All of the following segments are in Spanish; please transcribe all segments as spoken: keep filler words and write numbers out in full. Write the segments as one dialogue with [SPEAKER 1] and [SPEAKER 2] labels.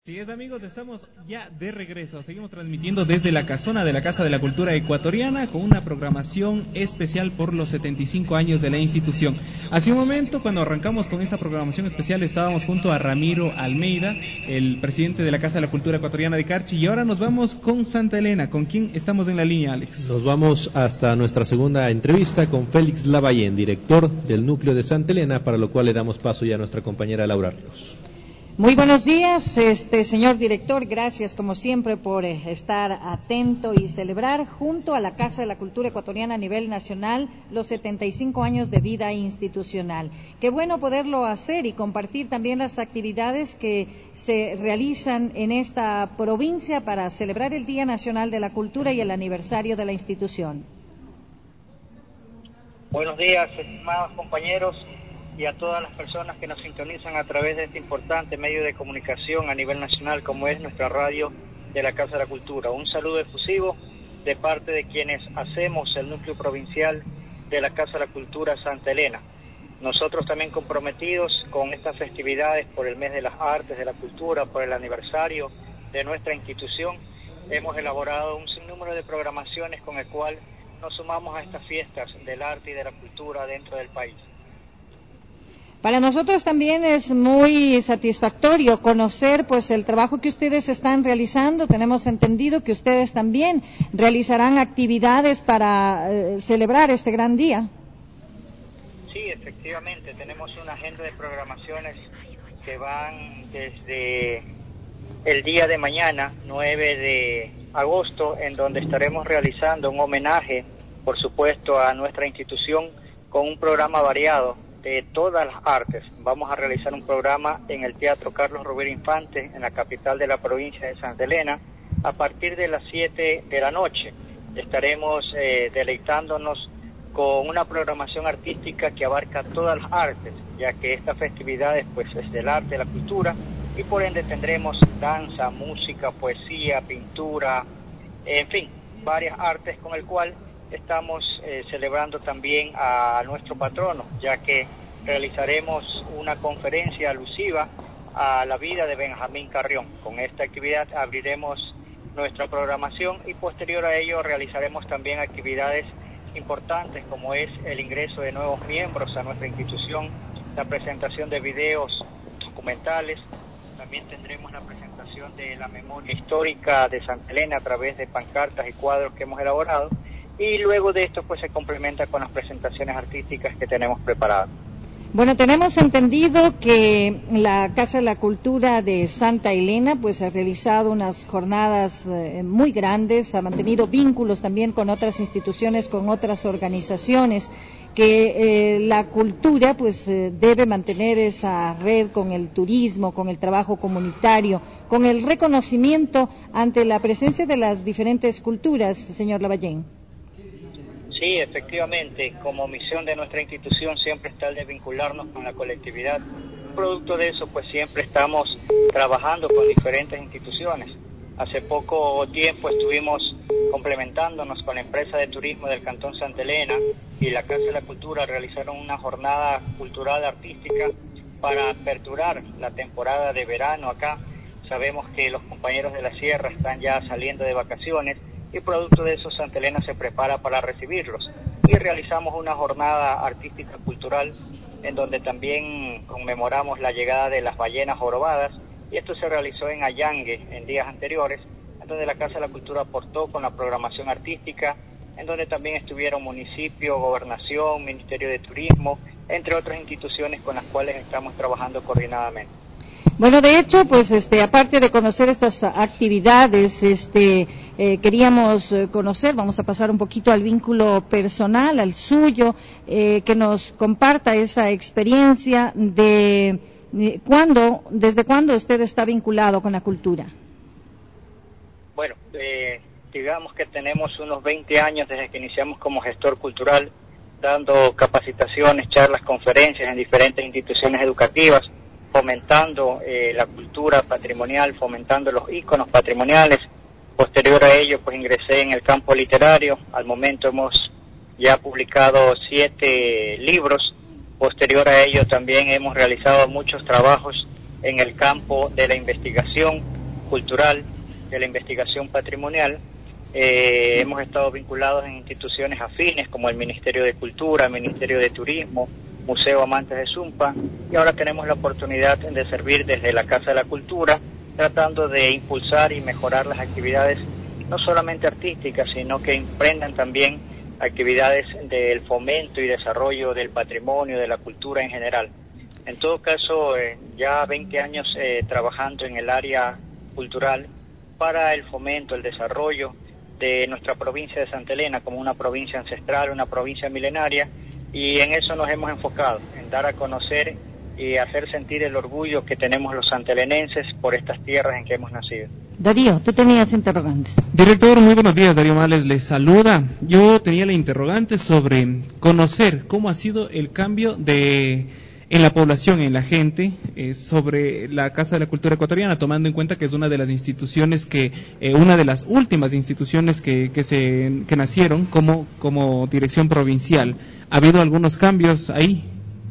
[SPEAKER 1] Así es, amigos, estamos ya de regreso. Seguimos transmitiendo desde la casona de la Casa de la Cultura Ecuatoriana con una programación especial por los setenta y cinco años de la institución. Hace un momento, cuando arrancamos con esta programación especial, estábamos junto a Ramiro Almeida, el presidente de la Casa de la Cultura Ecuatoriana de Carchi, y ahora nos vamos con Santa Elena. ¿Con quién estamos en la línea, Alex?
[SPEAKER 2] Nos vamos hasta nuestra segunda entrevista con Félix Lavallén, director del núcleo de Santa Elena, para lo cual le damos paso ya a nuestra compañera Laura Ríos.
[SPEAKER 3] Muy buenos días, este señor director, gracias como siempre por eh, estar atento y celebrar junto a la Casa de la Cultura Ecuatoriana a nivel nacional los setenta y cinco años de vida institucional. Qué bueno poderlo hacer y compartir también las actividades que se realizan en esta provincia para celebrar el Día Nacional de la Cultura y el aniversario de la institución.
[SPEAKER 4] Buenos días, estimados compañeros, y a todas las personas que nos sintonizan a través de este importante medio de comunicación a nivel nacional como es nuestra radio de la Casa de la Cultura. Un saludo efusivo de parte de quienes hacemos el núcleo provincial de la Casa de la Cultura Santa Elena. Nosotros también comprometidos con estas festividades por el mes de las artes, de la cultura, por el aniversario de nuestra institución, hemos elaborado un sinnúmero de programaciones con el cual nos sumamos a estas fiestas del arte y de la cultura dentro del país.
[SPEAKER 3] Para nosotros también es muy satisfactorio conocer pues el trabajo que ustedes están realizando. Tenemos entendido que ustedes también realizarán actividades para eh, celebrar este gran día.
[SPEAKER 4] Sí, efectivamente, tenemos una agenda de programaciones que van desde el día de mañana, nueve de agosto, en donde estaremos realizando un homenaje, por supuesto, a nuestra institución con un programa variado de todas las artes. Vamos a realizar un programa en el Teatro Carlos Rovira Infante, en la capital de la provincia de Santa Elena, a partir de las siete de la noche. Estaremos eh, deleitándonos con una programación artística que abarca todas las artes, ya que esta festividad pues, es del arte, de la cultura, y por ende tendremos danza, música, poesía, pintura, en fin, varias artes con el cual estamos eh, celebrando también a nuestro patrono, ya que realizaremos una conferencia alusiva a la vida de Benjamín Carrión. Con esta actividad abriremos nuestra programación y posterior a ello realizaremos también actividades importantes como es el ingreso de nuevos miembros a nuestra institución, la presentación de videos documentales, también tendremos la presentación de la memoria histórica de Santa Elena a través de pancartas y cuadros que hemos elaborado. Y luego de esto pues se complementa con las presentaciones artísticas que tenemos preparadas.
[SPEAKER 3] Bueno, tenemos entendido que la Casa de la Cultura de Santa Elena pues ha realizado unas jornadas eh, muy grandes, ha mantenido vínculos también con otras instituciones, con otras organizaciones, que eh, la cultura pues eh, debe mantener esa red con el turismo, con el trabajo comunitario, con el reconocimiento ante la presencia de las diferentes culturas, señor Lavallén.
[SPEAKER 4] Sí, efectivamente, como misión de nuestra institución siempre está el de vincularnos con la colectividad. Producto de eso, pues siempre estamos trabajando con diferentes instituciones. Hace poco tiempo estuvimos complementándonos con la empresa de turismo del Cantón Santa Elena y la Casa de la Cultura realizaron una jornada cultural artística para aperturar la temporada de verano acá. Sabemos que los compañeros de la sierra están ya saliendo de vacaciones y producto de eso Santa Elena se prepara para recibirlos y realizamos una jornada artística cultural en donde también conmemoramos la llegada de las ballenas jorobadas y esto se realizó en Allangue en días anteriores, en donde la Casa de la Cultura aportó con la programación artística, en donde también estuvieron municipio, gobernación, Ministerio de Turismo, entre otras instituciones con las cuales estamos trabajando coordinadamente.
[SPEAKER 3] Bueno, de hecho, pues, este, aparte de conocer estas actividades, este, eh, queríamos eh, conocer, vamos a pasar un poquito al vínculo personal, al suyo, eh, que nos comparta esa experiencia de eh, cuándo, desde cuándo usted está vinculado con la cultura.
[SPEAKER 4] Bueno, eh, digamos que tenemos unos veinte años desde que iniciamos como gestor cultural, dando capacitaciones, charlas, conferencias en diferentes instituciones educativas, fomentando eh, la cultura patrimonial, fomentando los íconos patrimoniales. Posterior a ello, pues ingresé en el campo literario. Al momento hemos ya publicado siete libros. Posterior a ello, también hemos realizado muchos trabajos en el campo de la investigación, cultural, de la investigación patrimonial. Eh, hemos estado vinculados en instituciones afines como el Ministerio de Cultura, Ministerio de Turismo, Museo Amantes de Sumpa, y ahora tenemos la oportunidad de servir desde la Casa de la Cultura, tratando de impulsar y mejorar las actividades, no solamente artísticas, sino que emprendan también actividades del fomento y desarrollo del patrimonio, de la cultura en general. En todo caso, eh, ya veinte años eh, trabajando en el área cultural para el fomento, el desarrollo de nuestra provincia de Santa Elena como una provincia ancestral, una provincia milenaria, y en eso nos hemos enfocado, en dar a conocer y hacer sentir el orgullo que tenemos los santelenenses por estas tierras en que hemos nacido.
[SPEAKER 3] Darío, tú tenías interrogantes.
[SPEAKER 1] Director, muy buenos días, Darío Males les saluda. Yo tenía la interrogante sobre conocer cómo ha sido el cambio de en la población, en la gente, eh, sobre la Casa de la Cultura Ecuatoriana, tomando en cuenta que es una de las instituciones que, eh, una de las últimas instituciones que, que se que nacieron como, como dirección provincial. ¿Ha habido algunos cambios ahí?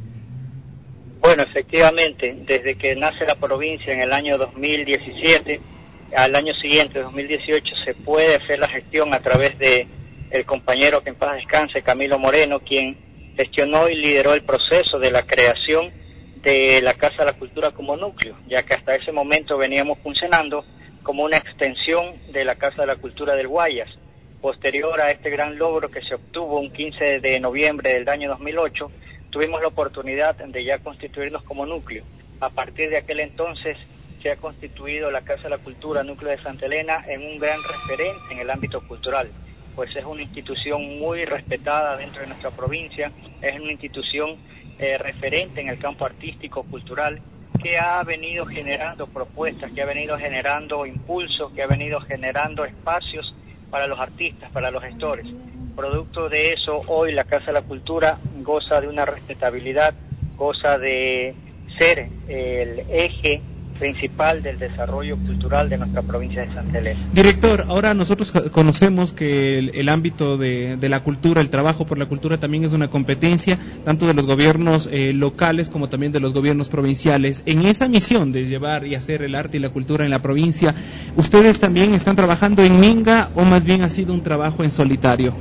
[SPEAKER 4] Bueno, efectivamente, desde que nace la provincia en el año dos mil diecisiete, al año siguiente, dos mil dieciocho, se puede hacer la gestión a través de el compañero que en paz descanse, Camilo Moreno, quien gestionó y lideró el proceso de la creación de la Casa de la Cultura como núcleo, ya que hasta ese momento veníamos funcionando como una extensión de la Casa de la Cultura del Guayas. Posterior a este gran logro que se obtuvo un quince de noviembre del año dos mil ocho, tuvimos la oportunidad de ya constituirnos como núcleo. A partir de aquel entonces se ha constituido la Casa de la Cultura Núcleo de Santa Elena en un gran referente en el ámbito cultural, pues es una institución muy respetada dentro de nuestra provincia, es una institución eh, referente en el campo artístico, cultural, que ha venido generando propuestas, que ha venido generando impulsos, que ha venido generando espacios para los artistas, para los gestores. Producto de eso, hoy la Casa de la Cultura goza de una respetabilidad, goza de ser el eje principal del desarrollo cultural de nuestra provincia de Santa Elena.
[SPEAKER 1] Director, ahora nosotros conocemos que el, el ámbito de, de la cultura, el trabajo por la cultura también es una competencia tanto de los gobiernos eh, locales como también de los gobiernos provinciales. En esa misión de llevar y hacer el arte y la cultura en la provincia, ¿ustedes también están trabajando en Minga o más bien ha sido un trabajo en solitario?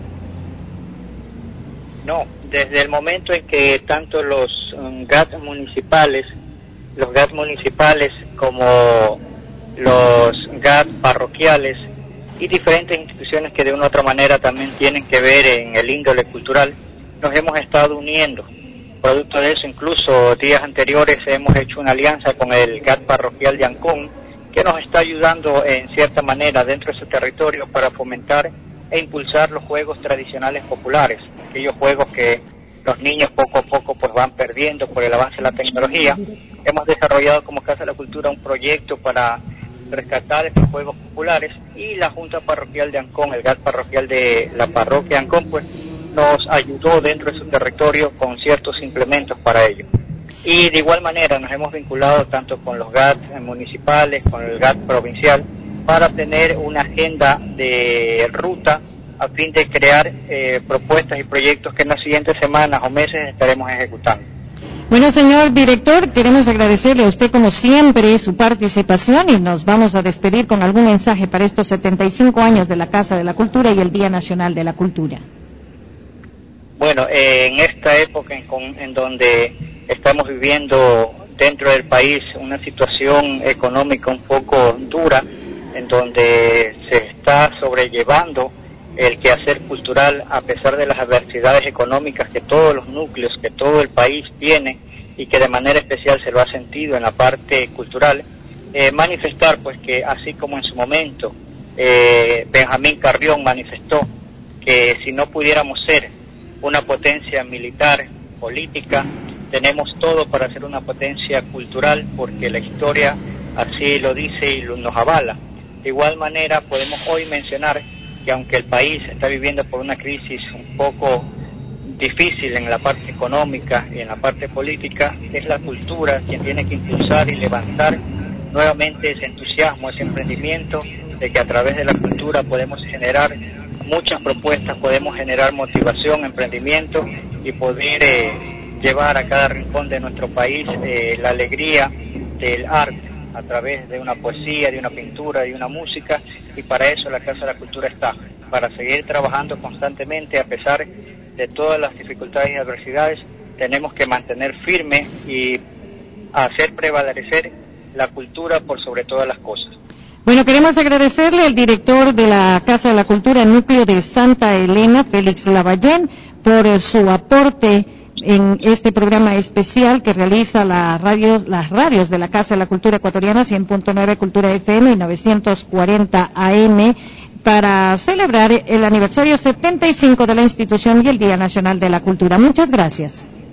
[SPEAKER 4] No, desde el momento en que tanto los um, G A T municipales, los G A T municipales como los G A T parroquiales y diferentes instituciones que de una u otra manera también tienen que ver en el índole cultural, nos hemos estado uniendo. Producto de eso, incluso días anteriores hemos hecho una alianza con el G A T parroquial de Ancón, que nos está ayudando en cierta manera dentro de su territorio para fomentar e impulsar los juegos tradicionales populares, aquellos juegos que los niños poco a poco pues van perdiendo por el avance de la tecnología. Hemos desarrollado como Casa de la Cultura un proyecto para rescatar estos juegos populares y la Junta Parroquial de Ancón, el G A T parroquial de la parroquia de Ancón, pues nos ayudó dentro de su territorio con ciertos implementos para ello. Y de igual manera nos hemos vinculado tanto con los G A T municipales, con el G A T provincial, para tener una agenda de ruta a fin de crear eh, propuestas y proyectos que en las siguientes semanas o meses estaremos ejecutando.
[SPEAKER 3] Bueno, señor director, queremos agradecerle a usted como siempre su participación y nos vamos a despedir con algún mensaje para estos setenta y cinco años de la Casa de la Cultura y el Día Nacional de la Cultura.
[SPEAKER 4] Bueno, eh, en esta época en, con, en donde estamos viviendo dentro del país una situación económica un poco dura, en donde se está sobrellevando el quehacer cultural a pesar de las adversidades económicas que todos los núcleos, que todo el país tiene y que de manera especial se lo ha sentido en la parte cultural, eh, manifestar pues que así como en su momento eh, Benjamín Carrión manifestó que si no pudiéramos ser una potencia militar, política, tenemos todo para ser una potencia cultural porque la historia así lo dice y lo, nos avala. De igual manera podemos hoy mencionar que aunque el país está viviendo por una crisis un poco difícil en la parte económica y en la parte política, es la cultura quien tiene que impulsar y levantar nuevamente ese entusiasmo, ese emprendimiento, de que a través de la cultura podemos generar muchas propuestas, podemos generar motivación, emprendimiento y poder eh, llevar a cada rincón de nuestro país eh, la alegría del arte, a través de una poesía, de una pintura, de una música, y para eso la Casa de la Cultura está, para seguir trabajando constantemente a pesar de todas las dificultades y adversidades. Tenemos que mantener firme y hacer prevalecer la cultura por sobre todas las cosas.
[SPEAKER 3] Bueno, queremos agradecerle al director de la Casa de la Cultura Núcleo de Santa Elena, Félix Lavallén, por eh, su aporte en este programa especial que realiza la radio, las radios de la Casa de la Cultura Ecuatoriana, cien punto nueve Cultura F M y novecientos cuarenta A M, para celebrar el aniversario setenta y cinco de la institución y el Día Nacional de la Cultura. Muchas gracias.